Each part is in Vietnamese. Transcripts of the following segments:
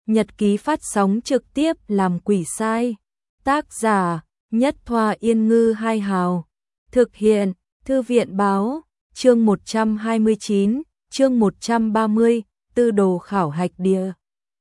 Nhật ký phát sóng trực tiếp làm quỷ sai. Tác giả Nhất Thoa Yên Ngư Hai Hào. Thực hiện Thư viện Báo. Chương 129, chương 130, tư đồ khảo hạch địa.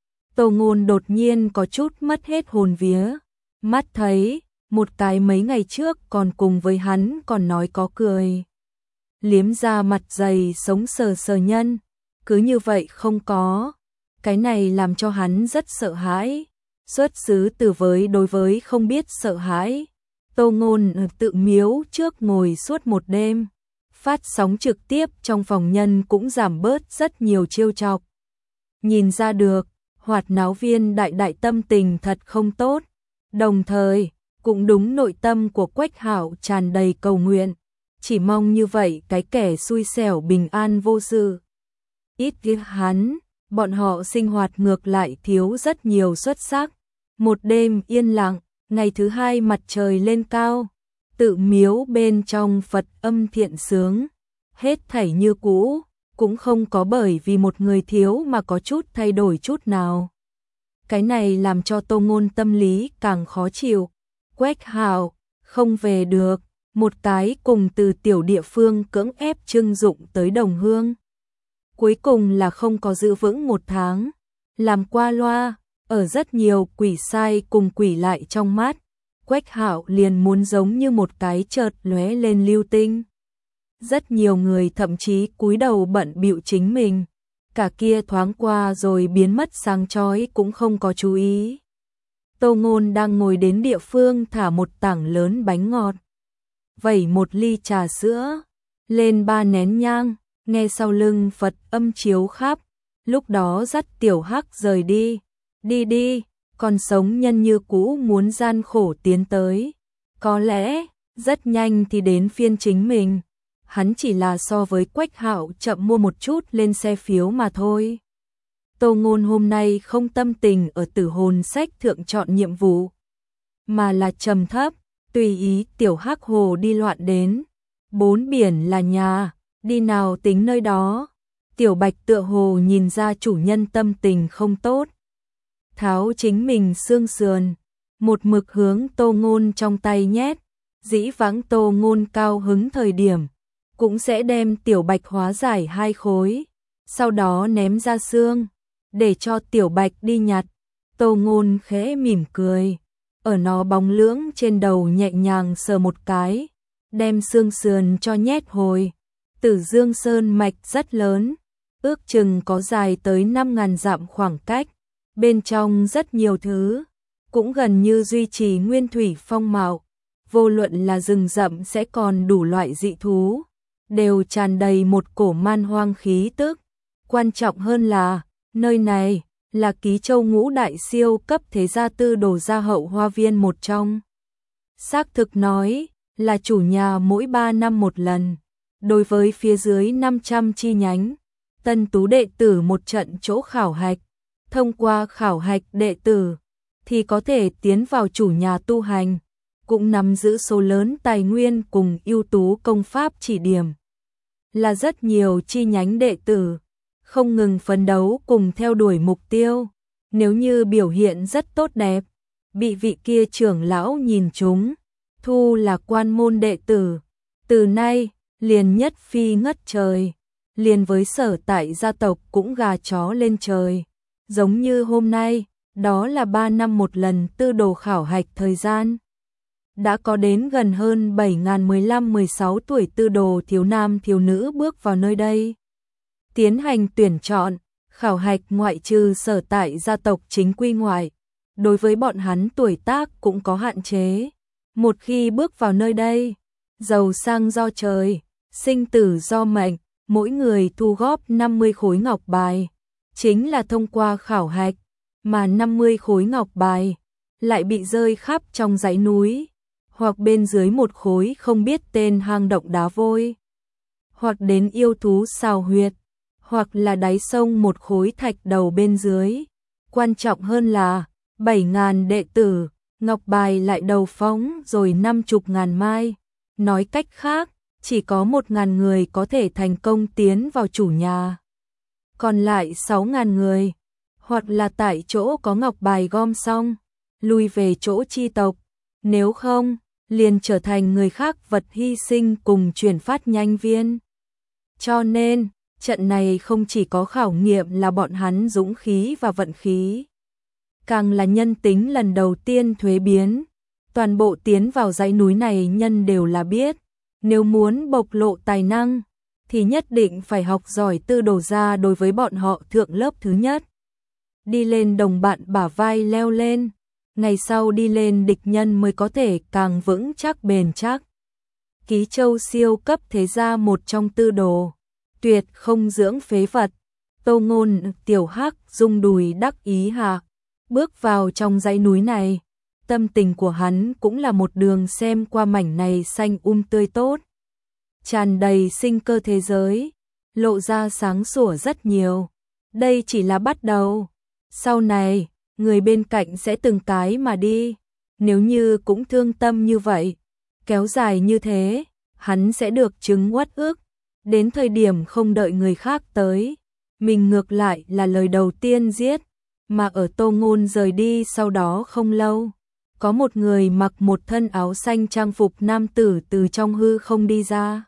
Tô Ngôn đột nhiên có chút mất hết hồn vía. Mắt thấy, một cái mấy ngày trước còn cùng với hắn còn nói có cười. Liếm ra mặt dày sống sờ sờ nhân. Cứ như vậy không có. Cái này làm cho hắn rất sợ hãi. Xuất xứ từ đối với không biết sợ hãi. Tô Ngôn tự miếu trước ngồi suốt một đêm. Phát sóng trực tiếp trong phòng nhân cũng giảm bớt rất nhiều trêu chọc. Nhìn ra được, hoạt náo viên đại tâm tình thật không tốt. Đồng thời, cũng đúng nội tâm của Quách Hạo tràn đầy cầu nguyện. Chỉ mong như vậy cái kẻ xui xẻo bình an vô sự. Ít ghét hắn, bọn họ sinh hoạt ngược lại thiếu rất nhiều xuất sắc. Một đêm yên lặng, ngày thứ hai mặt trời lên cao. Tự miếu bên trong Phật âm thiện sướng. Hết thảy như cũ, cũng không có bởi vì một người thiếu mà có chút thay đổi chút nào. Cái này làm cho Tô Ngôn tâm lý càng khó chịu. Quách Hạo không về được, một cái cùng từ tiểu địa phương cưỡng ép trưng dụng tới đồng hương. Cuối cùng là không có giữ vững một tháng, làm qua loa, ở rất nhiều quỷ sai cùng quỷ lại trong mắt. Quách Hạo liền muốn giống như một cái chợt lóe lên lưu tinh. Rất nhiều người thậm chí cúi đầu bận bịu chính mình, cả kia thoáng qua rồi biến mất sáng chói cũng không có chú ý. Tô Ngôn đang ngồi đến địa phương thả một tảng lớn bánh ngọt, vẩy một ly trà sữa, lên 3 nén nhang, nghe sau lưng Phật âm chiếu khắp, lúc đó dắt tiểu hắc rời đi. Đi, còn sống nhân như cũ muốn gian khổ tiến tới. Có lẽ, rất nhanh thì đến phiên chính mình. Hắn chỉ là so với Quách Hạo chậm mua một chút lên xe phiếu mà thôi. Tô Ngôn hôm nay không tâm tình ở Tử Hồn Sách thượng chọn nhiệm vụ, mà là trầm thấp, tùy ý tiểu hắc hồ đi loạn đến. 4 biển là nhà, đi nào tính nơi đó. Tiểu Bạch tựa hồ nhìn ra chủ nhân tâm tình không tốt. Tháo chính mình xương sườn, một mực hướng Tô Ngôn trong tay nhét. Dĩ vãng Tô Ngôn cao hứng thời điểm, cũng sẽ đem Tiểu Bạch hóa giải 2 khối, sau đó ném ra xương, để cho Tiểu Bạch đi nhặt. Tô Ngôn khẽ mỉm cười, ở nó bóng lưỡng trên đầu nhẹ nhàng sờ một cái, đem xương sườn cho nhét hồi. Tử Dương Sơn mạch rất lớn, ước chừng có dài tới 5.000 dặm khoảng cách, bên trong rất nhiều thứ, cũng gần như duy trì nguyên thủy phong mạo, vô luận là rừng rậm sẽ còn đủ loại dị thú, đều tràn đầy một cổ man hoang khí tức. Quan trọng hơn là, nơi này là Ký Châu ngũ đại siêu cấp thế gia tư đồ gia hậu hoa viên một trong. Xác thực nói, là chủ nhà mỗi 3 năm một lần, đối với phía dưới 500 chi nhánh, tân tú đệ tử một trận chỗ khảo hạch. Thông qua khảo hạch đệ tử, thì có thể tiến vào chủ nhà tu hành, cũng nắm giữ số lớn tài nguyên cùng ưu tú công pháp chỉ điểm. Là rất nhiều chi nhánh đệ tử, không ngừng phấn đấu cùng theo đuổi mục tiêu. Nếu như biểu hiện rất tốt đẹp, bị vị kia trưởng lão nhìn trúng, thu là quan môn đệ tử. Từ nay, liền nhất phi ngất trời, liền với sở tại gia tộc cũng gà chó lên trời. Giống như hôm nay, đó là 3 năm một lần tư đồ khảo hạch thời gian. Đã có đến gần hơn 7.000 15-16 tuổi tư đồ thiếu nam thiếu nữ bước vào nơi đây. Tiến hành tuyển chọn, khảo hạch ngoại trừ sở tại gia tộc chính quy ngoại. Đối với bọn hắn tuổi tác cũng có hạn chế. Một khi bước vào nơi đây, giàu sang do trời, sinh tử do mệnh, mỗi người thu góp 50 khối ngọc bài. Chính là thông qua khảo hạch, mà 50 khối ngọc bài lại bị rơi khắp trong dãy núi, hoặc bên dưới một khối không biết tên hang động đá vôi, hoặc đến yêu thú xào huyệt, hoặc là đáy sông một khối thạch đầu bên dưới. Quan trọng hơn là 7.000 đệ tử, ngọc bài lại đầu phóng rồi 50.000 mai. Nói cách khác, chỉ có 1.000 người có thể thành công tiến vào chủ nhà. Còn lại 6.000 người, hoặc là tại chỗ có ngọc bài gom xong, lui về chỗ chi tộc, nếu không, liền trở thành người khác vật hy sinh cùng chuyển phát nhanh viên. Cho nên, trận này không chỉ có khảo nghiệm là bọn hắn dũng khí và vận khí, càng là nhân tính lần đầu tiên thuế biến. Toàn bộ tiến vào dãy núi này nhân đều là biết, nếu muốn bộc lộ tài năng, thì nhất định phải học giỏi tư đồ gia đối với bọn họ thượng lớp thứ nhất. Đi lên đồng bạn bả vai leo lên, ngày sau đi lên địch nhân mới có thể càng vững chắc bền chắc. Ký châu siêu cấp thế gia một trong tư đồ, tuyệt không dưỡng phế vật. Tô Ngôn tiểu hắc rung đùi đắc ý hạ, bước vào trong dãy núi này. Tâm tình của hắn cũng là một đường xem qua mảnh này xanh tươi tốt, tràn đầy sinh cơ thế giới, lộ ra sáng sủa rất nhiều. Đây chỉ là bắt đầu, sau này, người bên cạnh sẽ từng cái mà đi. Nếu như cũng thương tâm như vậy, kéo dài như thế, hắn sẽ được chứng uất ức. Đến thời điểm không đợi người khác tới, mình ngược lại là lời đầu tiên giết. Mà ở Tô Ngôn rời đi sau đó không lâu, có một người mặc một thân áo xanh trang phục nam tử từ trong hư không đi ra.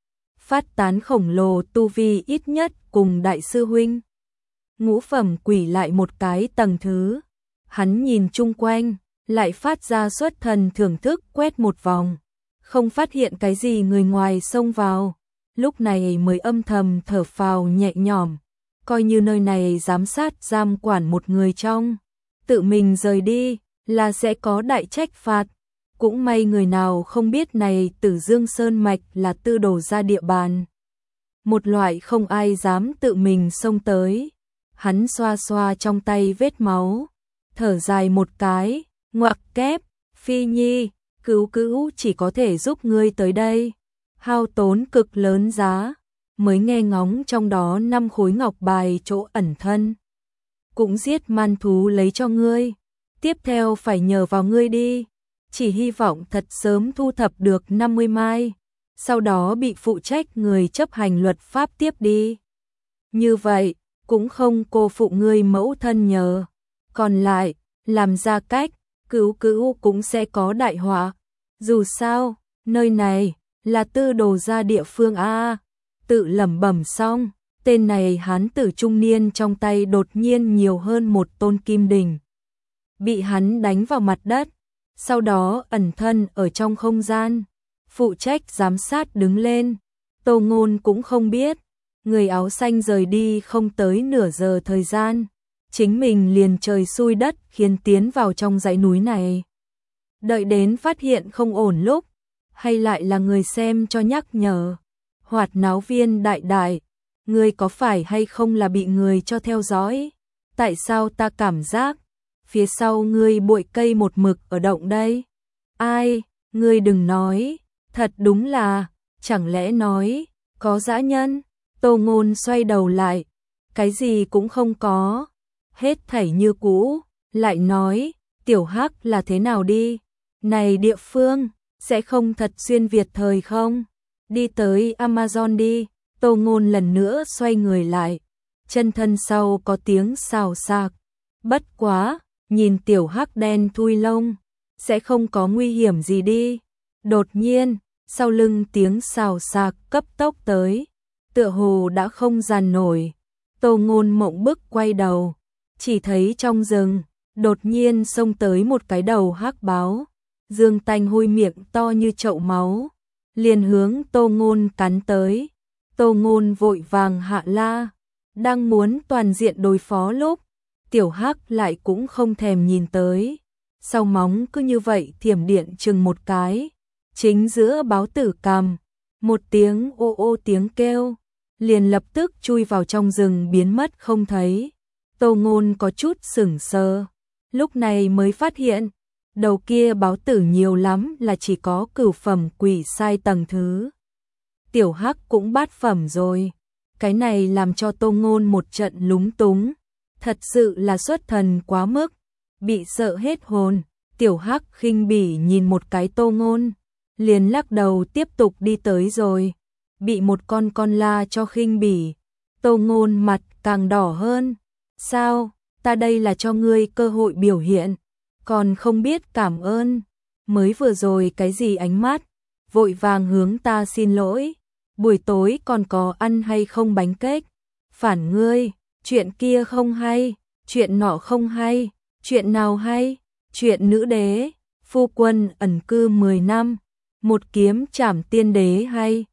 Phát tán khổng lồ tu vi ít nhất cùng đại sư huynh ngũ phẩm quỷ lại một cái tầng thứ. Hắn nhìn chung quanh, lại phát ra xuất thần thưởng thức quét một vòng, không phát hiện cái gì người ngoài xông vào. Lúc này mới âm thầm thở phào nhẹ nhõm, coi như nơi này giám sát giam quản một người trong, tự mình rời đi là sẽ có đại trách phạt. Cũng may người nào không biết này Tử Dương Sơn Mạch là tư đồ gia địa bàn. Một loại không ai dám tự mình xông tới. Hắn xoa xoa trong tay vết máu, thở dài một cái, ngoặc kép, Phi Nhi, cứu cứu chỉ có thể giúp ngươi tới đây. Hao tốn cực lớn giá, mới nghe ngóng trong đó 5 khối ngọc bài chỗ ẩn thân. Cũng giết man thú lấy cho ngươi. Tiếp theo phải nhờ vào ngươi đi. Chỉ hy vọng thật sớm thu thập được 50 mai, sau đó bị phụ trách người chấp hành luật pháp tiếp đi. Như vậy, cũng không cô phụ ngươi mẫu thân nhờ. Còn lại, làm ra cách, cứu cứu cũng sẽ có đại họa. Dù sao, nơi này là tư đồ gia địa phương a. Tự lẩm bẩm xong, tên này hán tử trung niên trong tay đột nhiên nhiều hơn một tôn kim đỉnh. Bị hắn đánh vào mặt đất, sau đó ẩn thân ở trong không gian, phụ trách giám sát đứng lên. Tô Ngôn cũng không biết, người áo xanh rời đi không tới nửa giờ thời gian, chính mình liền trời xui đất khiến tiến vào trong dãy núi này. Đợi đến phát hiện không ổn lúc, hay lại là người xem cho nhắc nhở. Hoạt náo viên đại đại, ngươi có phải hay không là bị người cho theo dõi? Tại sao ta cảm giác phía sau ngươi bụi cây một mực ở động đây? Ai, ngươi đừng nói, thật đúng là, chẳng lẽ nói, có dã nhân? Tô Ngôn xoay đầu lại, cái gì cũng không có, hết thảy như cũ, lại nói, tiểu hắc là thế nào đi? Này địa phương, sẽ không thật xuyên Việt thời không? Đi tới Amazon đi. Tô Ngôn lần nữa xoay người lại, chân thân sau có tiếng xào xạc. Bất quá, nhìn tiểu hắc đen thui lông, sẽ không có nguy hiểm gì đi. Đột nhiên, sau lưng tiếng xào xạc cấp tốc tới, tựa hồ đã không dàn nổi. Tô Ngôn mộng bức quay đầu, chỉ thấy trong rừng, đột nhiên xông tới một cái đầu hắc báo, dương tanh hôi miệng to như chậu máu, liền hướng Tô Ngôn cắn tới. Tô Ngôn vội vàng hạ la, đang muốn toàn diện đối phó lúc, tiểu hắc lại cũng không thèm nhìn tới, sau móng cứ như vậy thiểm điện chừng một cái, chính giữa báo tử cằm, một tiếng ô ô tiếng kêu, liền lập tức chui vào trong rừng biến mất không thấy. Tô Ngôn có chút sững sờ, lúc này mới phát hiện, đầu kia báo tử nhiều lắm là chỉ có cửu phẩm quỷ sai tầng thứ. Tiểu hắc cũng bát phẩm rồi. Cái này làm cho Tô Ngôn một trận lúng túng. Thật sự là xuất thần quá mức. Bị sợ hết hồn. Tiểu hắc khinh bỉ nhìn một cái Tô Ngôn, liền lắc đầu tiếp tục đi tới rồi. Bị một con la cho khinh bỉ. Tô Ngôn mặt càng đỏ hơn. Sao? ta đây là cho ngươi cơ hội biểu hiện, còn không biết cảm ơn, mới vừa rồi cái gì ánh mắt, vội vàng hướng ta xin lỗi, buổi tối còn có ăn hay không bánh kếch, phản ngươi, chuyện kia không hay, chuyện nọ không hay, chuyện nào hay, chuyện nữ đế, phu quân ẩn cư 10 năm, một kiếm trảm tiên đế hay.